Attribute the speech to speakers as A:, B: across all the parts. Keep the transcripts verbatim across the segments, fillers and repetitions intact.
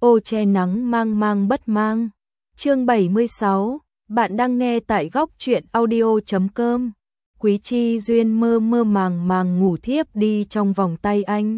A: Ô che nắng mang mang bất mang. Chương bảy mươi sáu, bạn đang nghe tại góc truyện audio chấm com. Quý Chi Duyên mơ mơ màng màng ngủ thiếp đi trong vòng tay anh.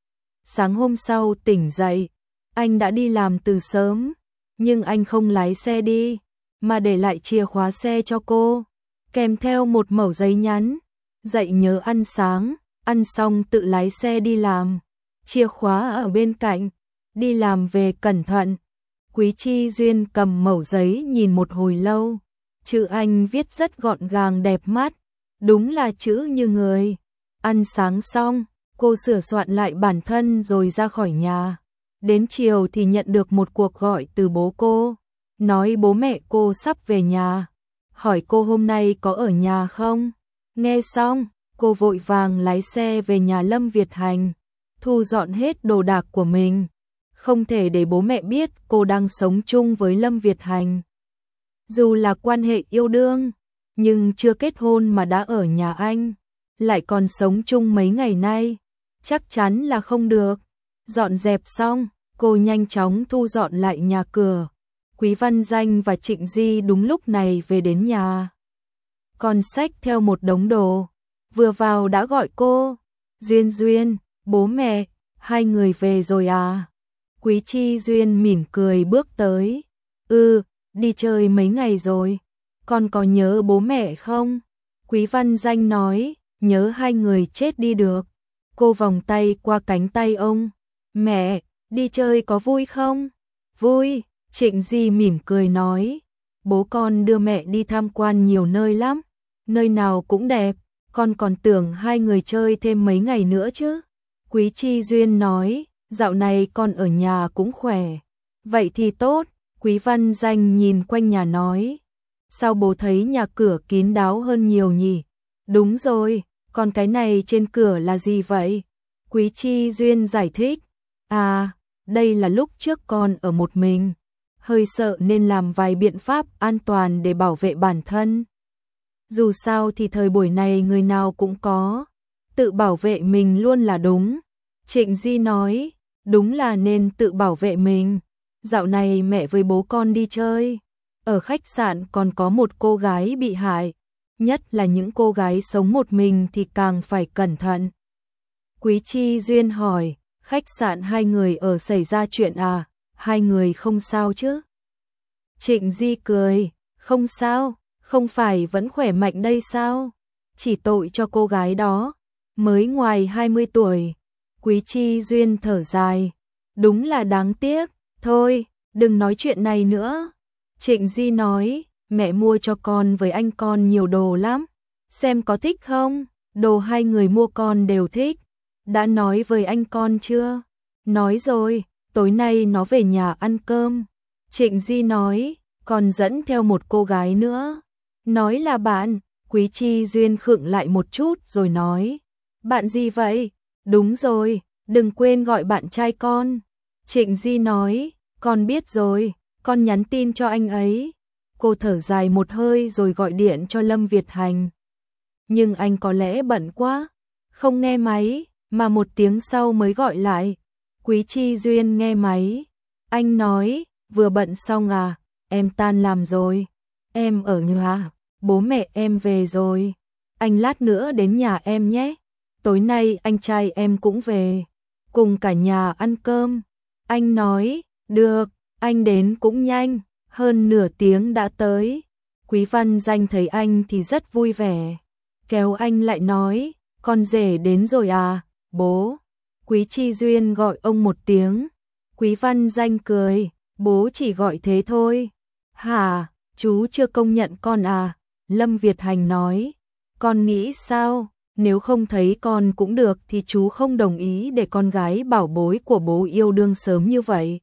A: Sáng hôm sau tỉnh dậy, anh đã đi làm từ sớm, nhưng anh không lái xe đi, mà để lại chìa khóa xe cho cô, kèm theo một mẩu giấy nhắn, dậy nhớ ăn sáng, ăn xong tự lái xe đi làm, chìa khóa ở bên cạnh, đi làm về cẩn thận. Quý Chi Duyên cầm mẩu giấy nhìn một hồi lâu, chữ anh viết rất gọn gàng đẹp mắt, đúng là chữ như người. Ăn sáng xong, cô sửa soạn lại bản thân rồi ra khỏi nhà. Đến chiều thì nhận được một cuộc gọi từ bố cô, nói bố mẹ cô sắp về nhà, hỏi cô hôm nay có ở nhà không. Nghe xong, cô vội vàng lái xe về nhà Lâm Việt Hành, thu dọn hết đồ đạc của mình. Không thể để bố mẹ biết cô đang sống chung với Lâm Việt Hành. Dù là quan hệ yêu đương, nhưng chưa kết hôn mà đã ở nhà anh, lại còn sống chung mấy ngày nay, chắc chắn là không được. Dọn dẹp xong, cô nhanh chóng thu dọn lại nhà cửa. Quý Văn Danh và Trịnh Di đúng lúc này về đến nhà. Còn xách theo một đống đồ, vừa vào đã gọi cô. Duyên Duyên, bố mẹ, hai người về rồi à? Quý Chi Duyên mỉm cười bước tới. Ừ, đi chơi mấy ngày rồi. Con có nhớ bố mẹ không? Quý Văn Danh nói, nhớ hai người chết đi được. Cô vòng tay qua cánh tay ông. Mẹ, đi chơi có vui không? Vui, Trịnh Di mỉm cười nói. Bố con đưa mẹ đi tham quan nhiều nơi lắm. Nơi nào cũng đẹp, con còn tưởng hai người chơi thêm mấy ngày nữa chứ. Quý Chi Duyên nói, dạo này con ở nhà cũng khỏe. Vậy thì tốt, Quý Văn Danh nhìn quanh nhà nói. Sao bố thấy nhà cửa kín đáo hơn nhiều nhỉ? Đúng rồi, còn cái này trên cửa là gì vậy? Quý Chi Duyên giải thích. À, đây là lúc trước con ở một mình, hơi sợ nên làm vài biện pháp an toàn để bảo vệ bản thân. Dù sao thì thời buổi này người nào cũng có, tự bảo vệ mình luôn là đúng. Trịnh Di nói, đúng là nên tự bảo vệ mình. Dạo này mẹ với bố con đi chơi, ở khách sạn còn có một cô gái bị hại, nhất là những cô gái sống một mình thì càng phải cẩn thận. Quý Chi Duyên hỏi, khách sạn hai người ở xảy ra chuyện à, hai người không sao chứ? Trịnh Di cười, không sao, không phải vẫn khỏe mạnh đây sao? Chỉ tội cho cô gái đó, mới ngoài hai mươi tuổi. Quý Chi Duyên thở dài, đúng là đáng tiếc, thôi, đừng nói chuyện này nữa. Trịnh Di nói, mẹ mua cho con với anh con nhiều đồ lắm, xem có thích không? Đồ hai người mua con đều thích. Đã nói với anh con chưa? Nói rồi, tối nay nó về nhà ăn cơm. Trịnh Di nói, còn dẫn theo một cô gái nữa. Nói là bạn. Quý Chi Duyên khựng lại một chút rồi nói, bạn gì vậy? Đúng rồi, đừng quên gọi bạn trai con. Trịnh Di nói, con biết rồi, con nhắn tin cho anh ấy. Cô thở dài một hơi rồi gọi điện cho Lâm Việt Hành. Nhưng anh có lẽ bận quá, không nghe máy, mà một tiếng sau mới gọi lại. Quý Chi Duyên nghe máy. Anh nói, vừa bận xong à, em tan làm rồi. Em ở nhà, bố mẹ em về rồi. Anh lát nữa đến nhà em nhé. Tối nay anh trai em cũng về, cùng cả nhà ăn cơm. Anh nói, được, anh đến cũng nhanh, hơn nửa tiếng đã tới. Quý Văn Danh thấy anh thì rất vui vẻ, kéo anh lại nói, con rể đến rồi à, bố. Quý Chi Duyên gọi ông một tiếng. Quý Văn Danh cười, bố chỉ gọi thế thôi. Hả, chú chưa công nhận con à? Lâm Việt Hành nói, con nghĩ sao? Nếu không thấy con cũng được thì chú không đồng ý để con gái bảo bối của bố yêu đương sớm như vậy.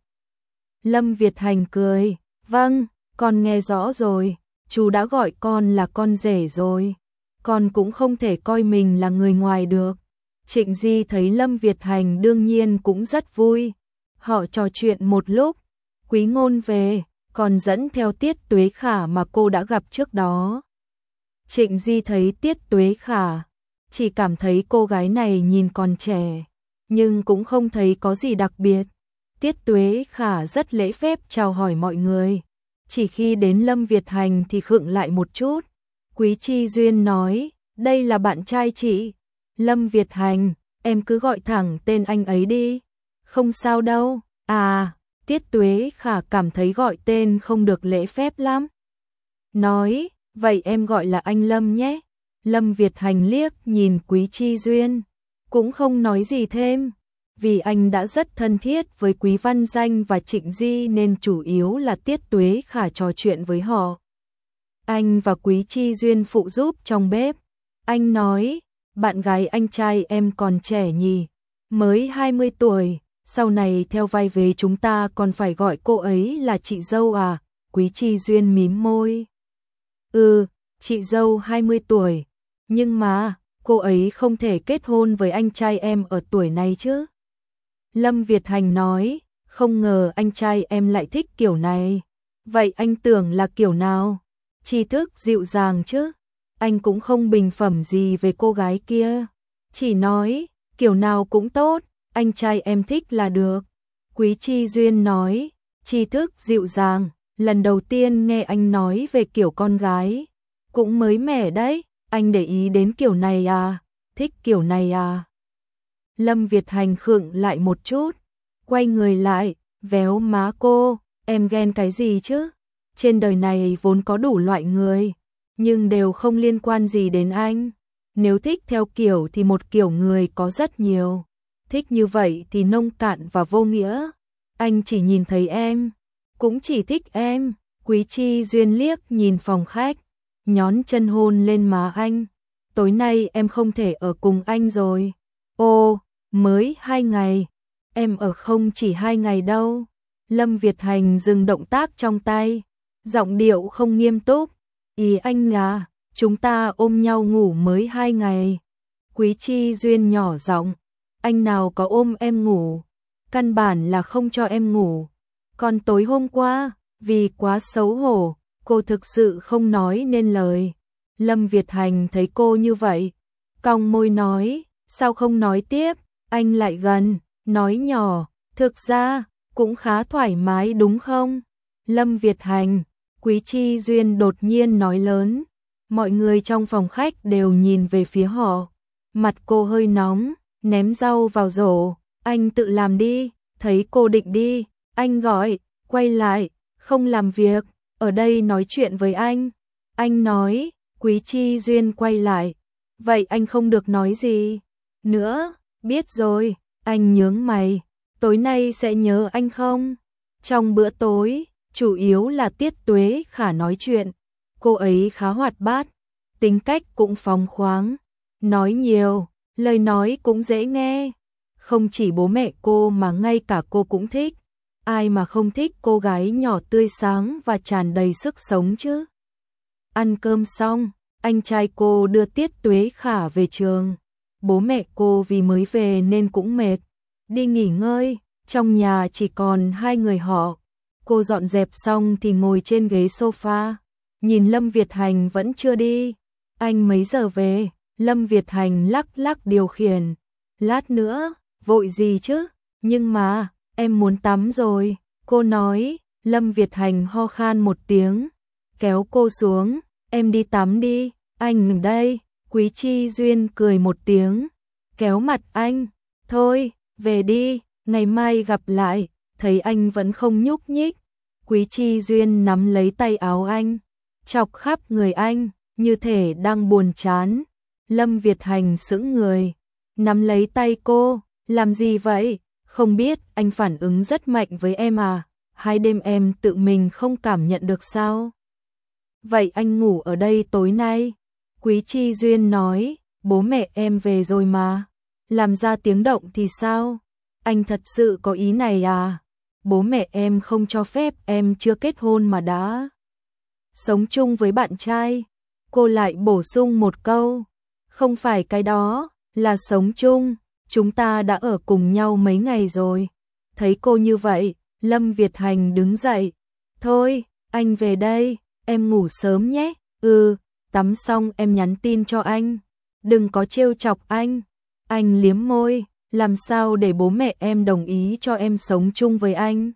A: Lâm Việt Hành cười, vâng, con nghe rõ rồi, chú đã gọi con là con rể rồi. Con cũng không thể coi mình là người ngoài được. Trịnh Di thấy Lâm Việt Hành đương nhiên cũng rất vui. Họ trò chuyện một lúc, Quý Ngôn về, còn dẫn theo Tiết Tuế Khả mà cô đã gặp trước đó. Trịnh Di thấy Tiết Tuế Khả, chỉ cảm thấy cô gái này nhìn còn trẻ, nhưng cũng không thấy có gì đặc biệt. Tiết Tuế Khả rất lễ phép chào hỏi mọi người. Chỉ khi đến Lâm Việt Hành thì khựng lại một chút. Quý Chi Duyên nói, đây là bạn trai chị. Lâm Việt Hành, em cứ gọi thẳng tên anh ấy đi. Không sao đâu. À, Tiết Tuế Khả cảm thấy gọi tên không được lễ phép lắm. Nói, vậy em gọi là anh Lâm nhé. Lâm Việt Hành liếc nhìn Quý Chi Duyên, cũng không nói gì thêm. Vì anh đã rất thân thiết với Quý Văn Danh và Trịnh Di nên chủ yếu là Tiết Tuế Khả trò chuyện với họ. Anh và Quý Chi Duyên phụ giúp trong bếp. Anh nói, bạn gái anh trai em còn trẻ nhỉ, mới hai mươi tuổi, sau này theo vai vế chúng ta còn phải gọi cô ấy là chị dâu à? Quý Chi Duyên mím môi. Ừ, chị dâu hai mươi tuổi, nhưng mà cô ấy không thể kết hôn với anh trai em ở tuổi này chứ. Lâm Việt Hành nói, không ngờ anh trai em lại thích kiểu này. Vậy anh tưởng là kiểu nào? Tri thức dịu dàng chứ. Anh cũng không bình phẩm gì về cô gái kia. Chỉ nói, kiểu nào cũng tốt, anh trai em thích là được. Quý Chi Duyên nói, tri thức dịu dàng, lần đầu tiên nghe anh nói về kiểu con gái. Cũng mới mẻ đấy, anh để ý đến kiểu này à? Thích kiểu này à? Lâm Việt Hành khựng lại một chút, quay người lại, véo má cô, em ghen cái gì chứ? Trên đời này vốn có đủ loại người, nhưng đều không liên quan gì đến anh. Nếu thích theo kiểu thì một kiểu người có rất nhiều. Thích như vậy thì nông cạn và vô nghĩa. Anh chỉ nhìn thấy em, cũng chỉ thích em. Quý Chi Duyên liếc nhìn phòng khách, nhón chân hôn lên má anh. Tối nay em không thể ở cùng anh rồi. Ô, mới hai ngày. Em ở không chỉ hai ngày đâu. Lâm Việt Hành dừng động tác trong tay, giọng điệu không nghiêm túc. Ý anh là, chúng ta ôm nhau ngủ mới hai ngày. Quý Chi Duyên nhỏ giọng, anh nào có ôm em ngủ, căn bản là không cho em ngủ. Còn tối hôm qua, vì quá xấu hổ, cô thực sự không nói nên lời. Lâm Việt Hành thấy cô như vậy, cong môi nói, sao không nói tiếp? Anh lại gần, nói nhỏ, thực ra, cũng khá thoải mái đúng không? Lâm Việt Hành, Quý Chi Duyên đột nhiên nói lớn. Mọi người trong phòng khách đều nhìn về phía họ. Mặt cô hơi nóng, ném rau vào rổ. Anh tự làm đi, thấy cô định đi. Anh gọi, quay lại, không làm việc, ở đây nói chuyện với anh. Anh nói, Quý Chi Duyên quay lại. Vậy anh không được nói gì nữa, biết rồi. Anh nhướng mày, tối nay sẽ nhớ anh không? Trong bữa tối, chủ yếu là Tiết Tuế Khả nói chuyện. Cô ấy khá hoạt bát, tính cách cũng phóng khoáng, nói nhiều, lời nói cũng dễ nghe. Không chỉ bố mẹ cô mà ngay cả cô cũng thích. Ai mà không thích cô gái nhỏ tươi sáng và tràn đầy sức sống chứ? Ăn cơm xong, anh trai cô đưa Tiết Tuế Khả về trường. Bố mẹ cô vì mới về nên cũng mệt, đi nghỉ ngơi. Trong nhà chỉ còn hai người họ. Cô dọn dẹp xong thì ngồi trên ghế sofa, nhìn Lâm Việt Hành vẫn chưa đi. Anh mấy giờ về? Lâm Việt Hành lắc lắc điều khiển. Lát nữa, vội gì chứ? Nhưng mà, em muốn tắm rồi. Cô nói. Lâm Việt Hành ho khan một tiếng, kéo cô xuống. Em đi tắm đi, anh ở đây. Quý Chi Duyên cười một tiếng, kéo mặt anh. Thôi, về đi, ngày mai gặp lại. Thấy anh vẫn không nhúc nhích, Quý Chi Duyên nắm lấy tay áo anh, chọc khắp người anh, như thể đang buồn chán. Lâm Việt Hành sững người, nắm lấy tay cô, làm gì vậy? Không biết anh phản ứng rất mạnh với em à? Hai đêm em tự mình không cảm nhận được sao? Vậy anh ngủ ở đây tối nay. Quý Chi Duyên nói, bố mẹ em về rồi mà. Làm ra tiếng động thì sao? Anh thật sự có ý này à? Bố mẹ em không cho phép em chưa kết hôn mà đã sống chung với bạn trai. Cô lại bổ sung một câu, không phải cái đó, là sống chung, chúng ta đã ở cùng nhau mấy ngày rồi. Thấy cô như vậy, Lâm Việt Hành đứng dậy. Thôi, anh về đây, em ngủ sớm nhé. Ừ, tắm xong em nhắn tin cho anh. Đừng có trêu chọc anh. Anh liếm môi, làm sao để bố mẹ em đồng ý cho em sống chung với anh?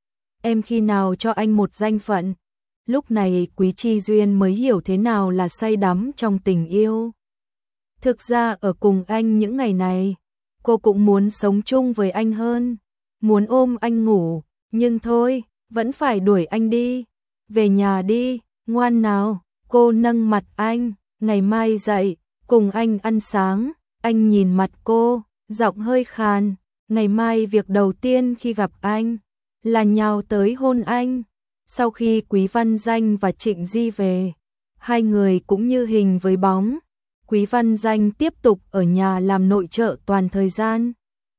A: Em khi nào cho anh một danh phận? Lúc này Quý Chi Duyên mới hiểu thế nào là say đắm trong tình yêu. Thực ra ở cùng anh những ngày này, cô cũng muốn sống chung với anh hơn, muốn ôm anh ngủ, nhưng thôi, vẫn phải đuổi anh đi. Về nhà đi, ngoan nào. Cô nâng mặt anh, ngày mai dậy, cùng anh ăn sáng. Anh nhìn mặt cô, giọng hơi khàn. Ngày mai việc đầu tiên khi gặp anh là nhào tới hôn anh. Sau khi Quý Văn Danh và Trịnh Di về, hai người cũng như hình với bóng. Quý Văn Danh tiếp tục ở nhà làm nội trợ toàn thời gian.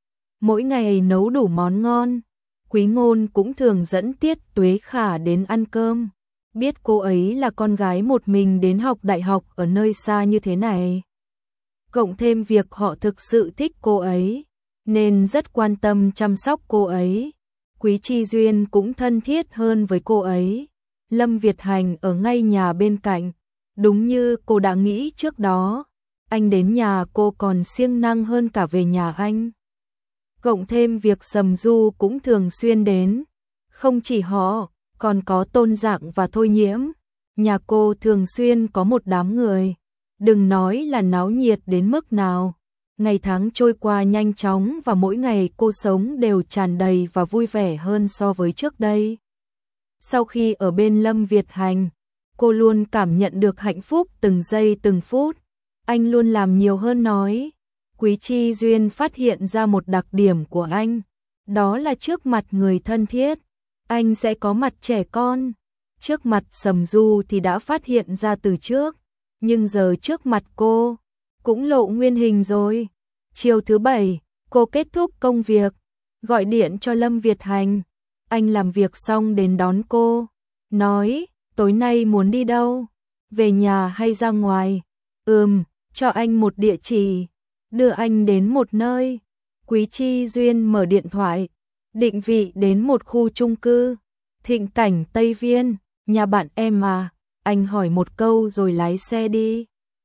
A: Mỗi ngày nấu đủ món ngon. Quý Ngôn cũng thường dẫn Tiết Tuế Khả đến ăn cơm. Biết cô ấy là con gái một mình đến học đại học ở nơi xa như thế này. Cộng thêm việc họ thực sự thích cô ấy, nên rất quan tâm chăm sóc cô ấy. Quý Chi Duyên cũng thân thiết hơn với cô ấy. Lâm Việt Hành ở ngay nhà bên cạnh. Đúng như cô đã nghĩ trước đó, anh đến nhà cô còn siêng năng hơn cả về nhà anh. Cộng thêm việc Sầm Du cũng thường xuyên đến. Không chỉ họ, còn có Tôn Dạng và Thôi Nhiễm. Nhà cô thường xuyên có một đám người. Đừng nói là náo nhiệt đến mức nào. Ngày tháng trôi qua nhanh chóng và mỗi ngày cô sống đều tràn đầy và vui vẻ hơn so với trước đây. Sau khi ở bên Lâm Việt Hành, cô luôn cảm nhận được hạnh phúc từng giây từng phút. Anh luôn làm nhiều hơn nói. Quý Chi Duyên phát hiện ra một đặc điểm của anh, đó là trước mặt người thân thiết, anh sẽ có mặt trẻ con. Trước mặt Sầm Du thì đã phát hiện ra từ trước, nhưng giờ trước mặt cô, cũng lộ nguyên hình rồi. Chiều thứ bảy, cô kết thúc công việc, gọi điện cho Lâm Việt Hành. Anh làm việc xong đến đón cô, nói, tối nay muốn đi đâu? Về nhà hay ra ngoài? Ừm, cho anh một địa chỉ, đưa anh đến một nơi. Quý Chi Duyên mở điện thoại, định vị đến một khu chung cư, Thịnh Cảnh Tây Viên, nhà bạn em à? Anh hỏi một câu rồi lái xe đi.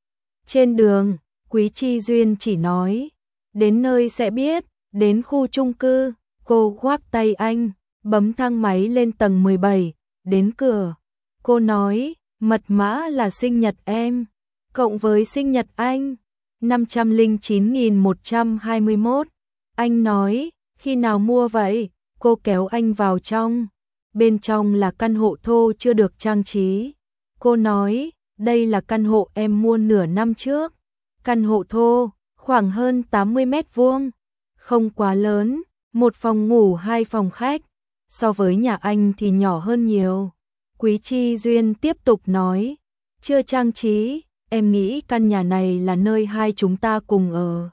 A: Trên đường, Quý Chi Duyên chỉ nói, đến nơi sẽ biết. Đến khu chung cư, cô khoác tay anh, bấm thang máy lên tầng mười bảy, đến cửa. Cô nói, mật mã là sinh nhật em, cộng với sinh nhật anh, năm trăm lẻ chín nghìn một trăm hai mươi mốt. Anh nói, khi nào mua vậy? Cô kéo anh vào trong. Bên trong là căn hộ thô chưa được trang trí. Cô nói, đây là căn hộ em mua nửa năm trước. Căn hộ thô, khoảng hơn tám mươi mét vuông, không quá lớn, một phòng ngủ hai phòng khách. So với nhà anh thì nhỏ hơn nhiều. Quý Chi Duyên tiếp tục nói, chưa trang trí, em nghĩ căn nhà này là nơi hai chúng ta cùng ở,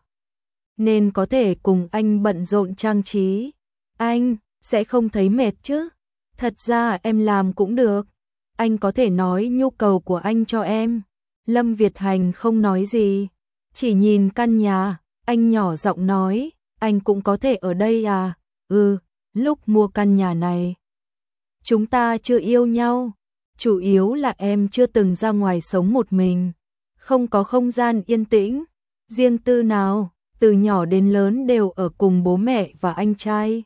A: nên có thể cùng anh bận rộn trang trí. Anh sẽ không thấy mệt chứ? Thật ra em làm cũng được. Anh có thể nói nhu cầu của anh cho em. Lâm Việt Hành không nói gì, chỉ nhìn căn nhà. Anh nhỏ giọng nói, anh cũng có thể ở đây à? Ừ, lúc mua căn nhà này, chúng ta chưa yêu nhau. Chủ yếu là em chưa từng ra ngoài sống một mình, không có không gian yên tĩnh, riêng tư nào. Từ nhỏ đến lớn đều ở cùng bố mẹ và anh trai.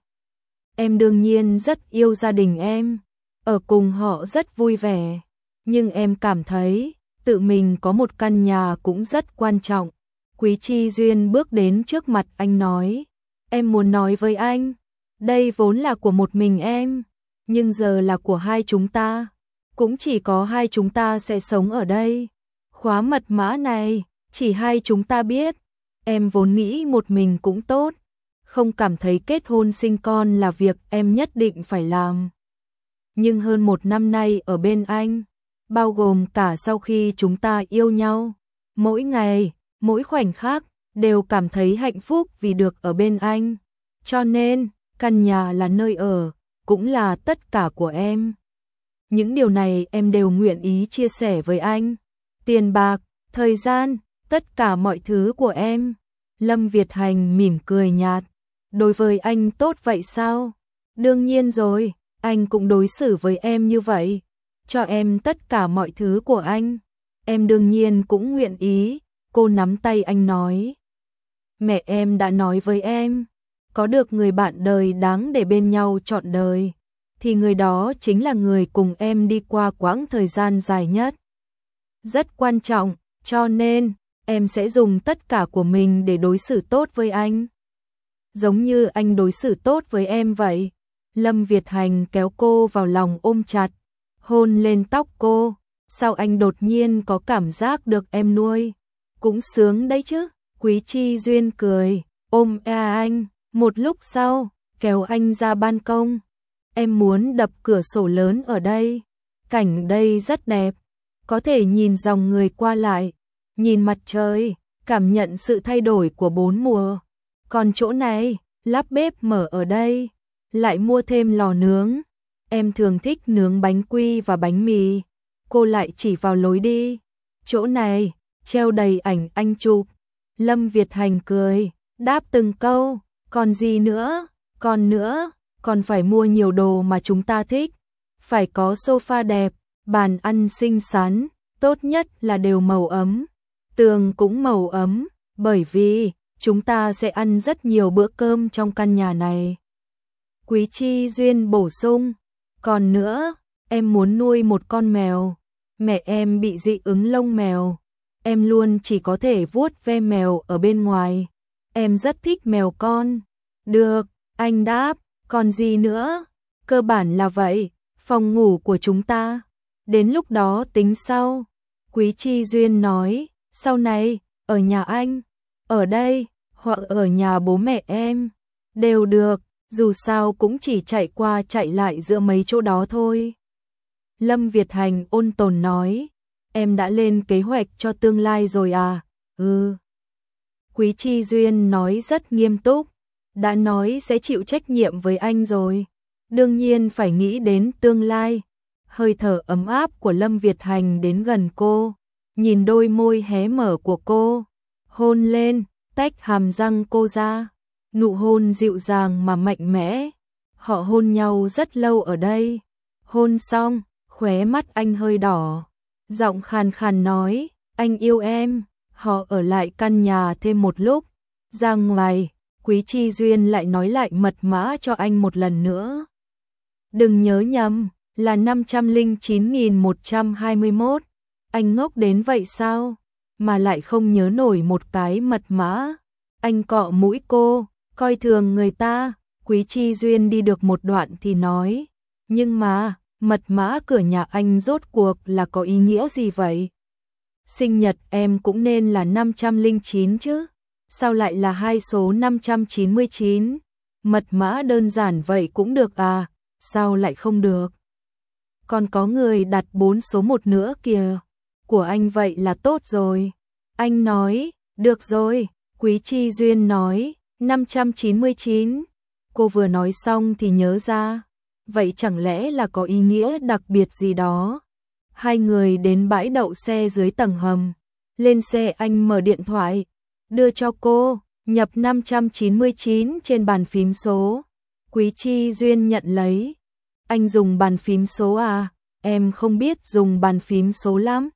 A: Em đương nhiên rất yêu gia đình em, ở cùng họ rất vui vẻ. Nhưng em cảm thấy, tự mình có một căn nhà cũng rất quan trọng. Quý Chi Duyên bước đến trước mặt anh nói, em muốn nói với anh, đây vốn là của một mình em, nhưng giờ là của hai chúng ta. Cũng chỉ có hai chúng ta sẽ sống ở đây. Khóa mật mã này, chỉ hai chúng ta biết. Em vốn nghĩ một mình cũng tốt, không cảm thấy kết hôn sinh con là việc em nhất định phải làm. Nhưng hơn một năm nay ở bên anh, bao gồm cả sau khi chúng ta yêu nhau, mỗi ngày, mỗi khoảnh khắc, đều cảm thấy hạnh phúc vì được ở bên anh. Cho nên, căn nhà là nơi ở, cũng là tất cả của em. Những điều này em đều nguyện ý chia sẻ với anh. Tiền bạc, thời gian, tất cả mọi thứ của em. Lâm Việt Hành mỉm cười nhạt. Đối với anh tốt vậy sao? Đương nhiên rồi, anh cũng đối xử với em như vậy. Cho em tất cả mọi thứ của anh. Em đương nhiên cũng nguyện ý. Cô nắm tay anh nói. mẹ em đã nói với em, có được người bạn đời đáng để bên nhau trọn đời, thì người đó chính là người cùng em đi qua quãng thời gian dài nhất. Rất quan trọng, cho nên em sẽ dùng tất cả của mình để đối xử tốt với anh. Giống như anh đối xử tốt với em vậy. Lâm Việt Hành kéo cô vào lòng ôm chặt, hôn lên tóc cô. Sao anh đột nhiên có cảm giác được em nuôi? Cũng sướng đấy chứ. Quý Chi Duyên cười, ôm e anh. Một lúc sau, kéo anh ra ban công. Em muốn đập cửa sổ lớn ở đây. Cảnh đây rất đẹp. Có thể nhìn dòng người qua lại, nhìn mặt trời, cảm nhận sự thay đổi của bốn mùa. Còn chỗ này, lắp bếp mở ở đây, lại mua thêm lò nướng. Em thường thích nướng bánh quy và bánh mì. Cô lại chỉ vào lối đi. Chỗ này, treo đầy ảnh anh chụp. Lâm Việt Hành cười, đáp từng câu. Còn gì nữa, còn nữa, còn phải mua nhiều đồ mà chúng ta thích. Phải có sofa đẹp, bàn ăn xinh xắn, tốt nhất là đều màu ấm. Tường cũng màu ấm, bởi vì chúng ta sẽ ăn rất nhiều bữa cơm trong căn nhà này. Quý Chi Duyên bổ sung, còn nữa, em muốn nuôi một con mèo. Mẹ em bị dị ứng lông mèo. Em luôn chỉ có thể vuốt ve mèo ở bên ngoài. Em rất thích mèo con. Được, anh đáp, còn gì nữa? Cơ bản là vậy, phòng ngủ của chúng ta. Đến lúc đó tính sau. Quý Chi Duyên nói, sau này, ở nhà anh, ở đây, hoặc ở nhà bố mẹ em. Đều được, dù sao cũng chỉ chạy qua chạy lại giữa mấy chỗ đó thôi. Lâm Việt Hành ôn tồn nói, em đã lên kế hoạch cho tương lai rồi à? Ừ. Quý Chi Duyên nói rất nghiêm túc, đã nói sẽ chịu trách nhiệm với anh rồi. Đương nhiên phải nghĩ đến tương lai. Hơi thở ấm áp của Lâm Việt Hành đến gần cô, nhìn đôi môi hé mở của cô, hôn lên, tách hàm răng cô ra. Nụ hôn dịu dàng mà mạnh mẽ. Họ hôn nhau rất lâu ở đây. Hôn xong, khóe mắt anh hơi đỏ. Giọng khàn khàn nói, anh yêu em. Họ ở lại căn nhà thêm một lúc. Ra ngoài, Quý Chi Duyên lại nói lại mật mã cho anh một lần nữa. Đừng nhớ nhầm, là năm trăm lẻ chín nghìn một trăm hai mươi mốt. Anh ngốc đến vậy sao? Mà lại không nhớ nổi một cái mật mã. Anh cọ mũi cô, coi thường người ta. Quý Chi Duyên đi được một đoạn thì nói, nhưng mà, mật mã cửa nhà anh rốt cuộc là có ý nghĩa gì vậy? Sinh nhật em cũng nên là năm trăm lẻ chín chứ? Sao lại là hai số năm trăm chín mươi chín? Mật mã đơn giản vậy cũng được à? Sao lại không được? Còn có người đặt bốn số một nữa kìa. Của anh vậy là tốt rồi. Anh nói, được rồi. Quý Chi Duyên nói, năm trăm chín mươi chín. Cô vừa nói xong thì nhớ ra. Vậy chẳng lẽ là có ý nghĩa đặc biệt gì đó? Hai người đến bãi đậu xe dưới tầng hầm. Lên xe anh mở điện thoại, đưa cho cô, nhập năm trăm chín mươi chín trên bàn phím số. Quý Chi Duyên nhận lấy. Anh dùng bàn phím số à? Em không biết dùng bàn phím số lắm.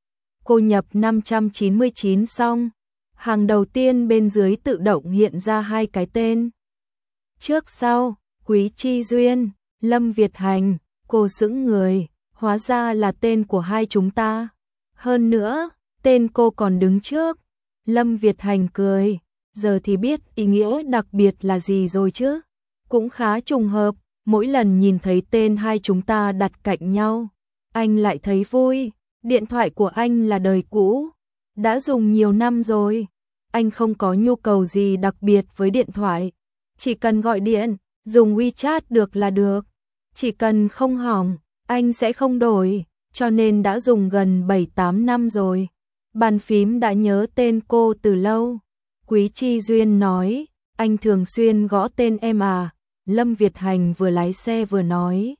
A: Cô nhập năm trăm chín mươi chín xong, hàng đầu tiên bên dưới tự động hiện ra hai cái tên. Trước sau, Quý Chi Duyên, Lâm Việt Hành. Cô sững người, hóa ra là tên của hai chúng ta. Hơn nữa, tên cô còn đứng trước. Lâm Việt Hành cười, giờ thì biết ý nghĩa đặc biệt là gì rồi chứ. Cũng khá trùng hợp, mỗi lần nhìn thấy tên hai chúng ta đặt cạnh nhau, anh lại thấy vui. Điện thoại của anh là đời cũ, đã dùng nhiều năm rồi. Anh không có nhu cầu gì đặc biệt với điện thoại. Chỉ cần gọi điện, dùng WeChat được là được. Chỉ cần không hỏng, anh sẽ không đổi, cho nên đã dùng gần bảy tám năm rồi. Bàn phím đã nhớ tên cô từ lâu. Quý Chi Duyên nói, anh thường xuyên gõ tên em à? Lâm Việt Hành vừa lái xe vừa nói,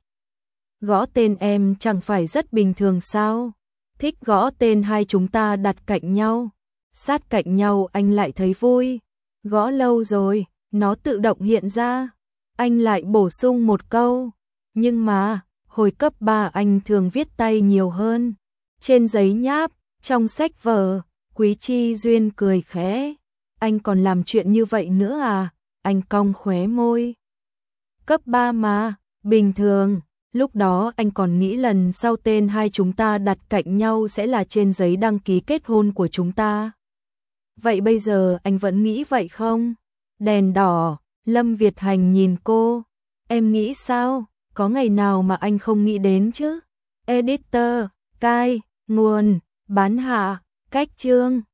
A: gõ tên em chẳng phải rất bình thường sao? Thích gõ tên hai chúng ta đặt cạnh nhau, sát cạnh nhau anh lại thấy vui. Gõ lâu rồi, nó tự động hiện ra. Anh lại bổ sung một câu, nhưng mà, hồi cấp ba anh thường viết tay nhiều hơn. Trên giấy nháp, trong sách vở. Quý Chi Duyên cười khẽ, anh còn làm chuyện như vậy nữa à? Anh cong khóe môi. Cấp ba mà, bình thường, lúc đó anh còn nghĩ lần sau tên hai chúng ta đặt cạnh nhau sẽ là trên giấy đăng ký kết hôn của chúng ta. Vậy bây giờ anh vẫn nghĩ vậy không? Đèn đỏ, Lâm Việt Hành nhìn cô. Em nghĩ sao? Có ngày nào mà anh không nghĩ đến chứ? Editor, cai, nguồn, bán hạ, cách chương.